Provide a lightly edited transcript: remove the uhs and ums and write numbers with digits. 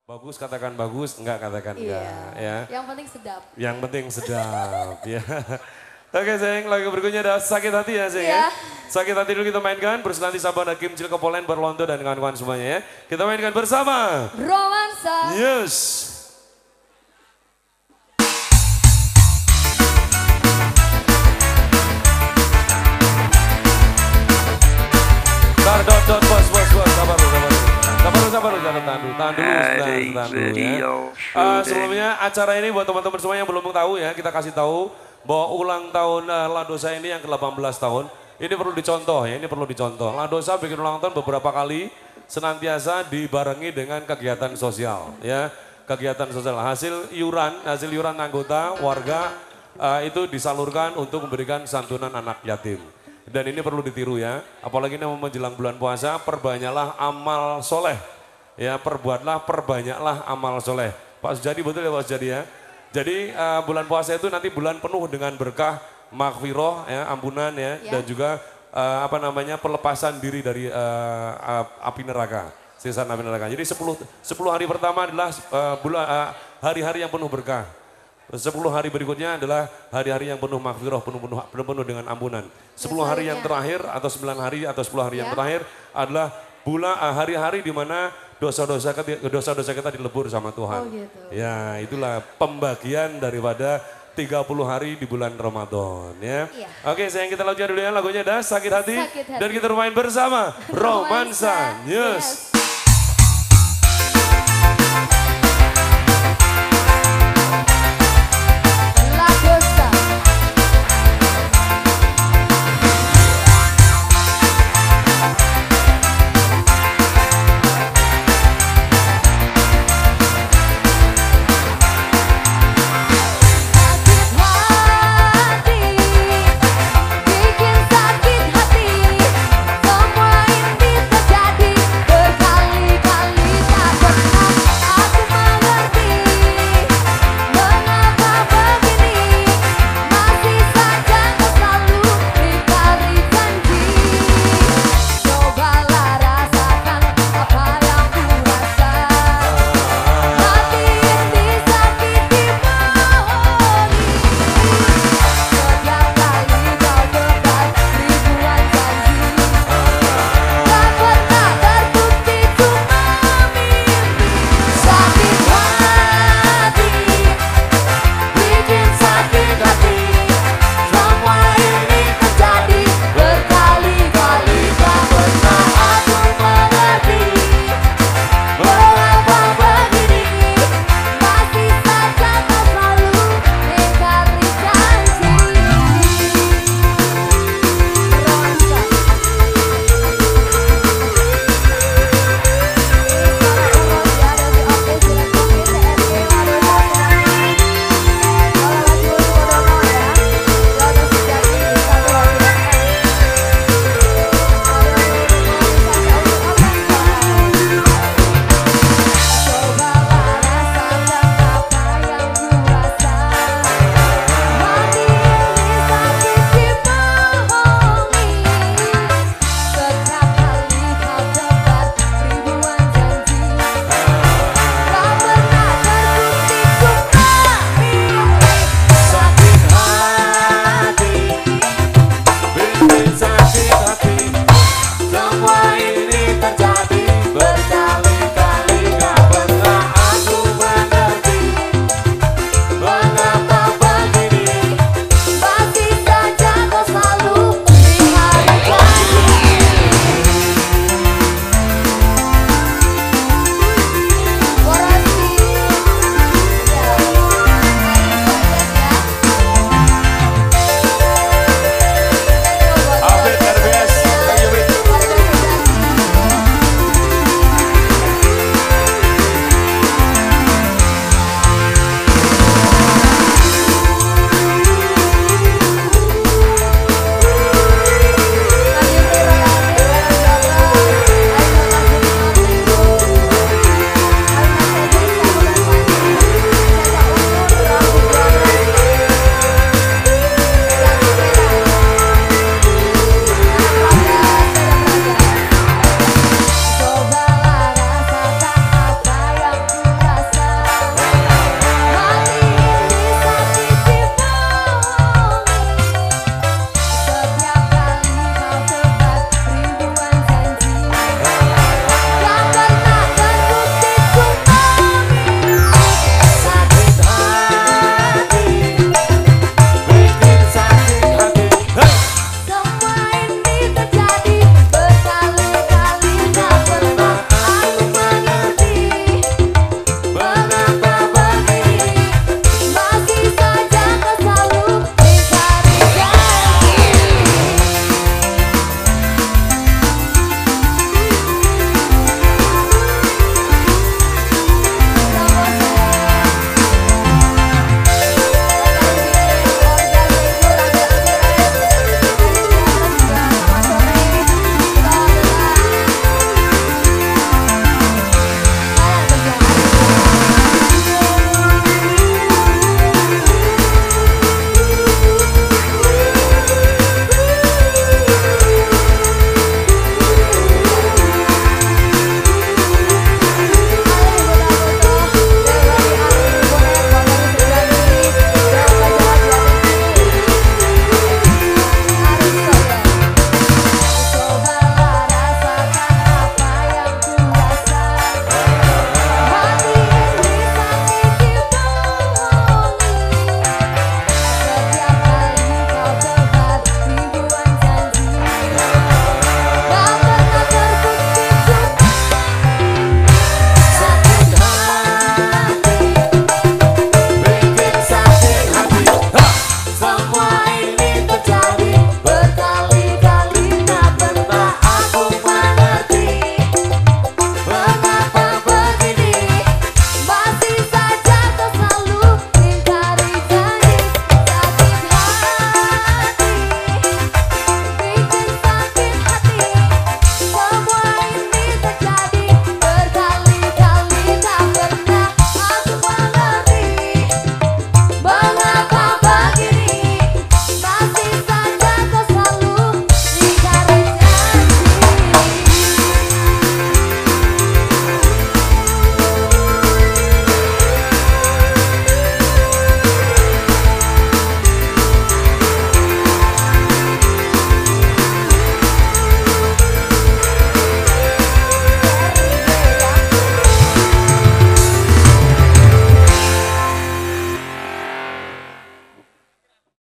Bagus katakan bagus, enggak katakan enggak ya. Yang penting sedap. Yang penting sedap ya. Oke sayang, lagu berikutnya ada Sakit Hati ya sayang ya. Sakit Hati dulu kita mainkan, berselanti Sabang Hakim Cilkepolen, Berlonto dan kawan-kawan semuanya ya. Kita mainkan bersama. Romansa. Yes. Bos, sabar lu, tahan dulu ya. Sebelumnya acara ini buat teman-teman semua yang belum tahu ya, kita kasih tahu bahwa ulang tahun Landosa ini yang ke-18 tahun. Ini perlu dicontoh ya, ini perlu dicontoh. Landosa bikin ulang tahun beberapa kali, senantiasa dibarengi dengan kegiatan sosial ya. Kegiatan sosial, hasil iuran anggota warga itu disalurkan untuk memberikan santunan anak yatim. Dan ini perlu ditiru ya, apalagi ini mau menjelang bulan puasa, perbanyaklah amal soleh. Ya perbanyaklah amal soleh. Pak Sujadi betul ya Pak Sujadi ya. Jadi bulan puasa itu nanti bulan penuh dengan berkah, maghfirah ya, ampunan ya. Dan juga pelepasan diri dari api neraka. Siksaan api neraka. Jadi 10 hari pertama adalah hari-hari yang penuh berkah. 10 hari berikutnya adalah hari-hari yang penuh maghfirah, penuh dengan ampunan. 10 hari yang terakhir atau 9 hari atau 10 hari yang terakhir adalah hari-hari di mana dosa-dosa kita dilebur sama Tuhan. Oh gitu. Ya itulah pembagian daripada 30 hari di bulan Ramadan ya. Oke sayang, kita lanjutkan dulu ya, lagunya ada Sakit Hati. Dan kita bermain bersama Romansa. Yes.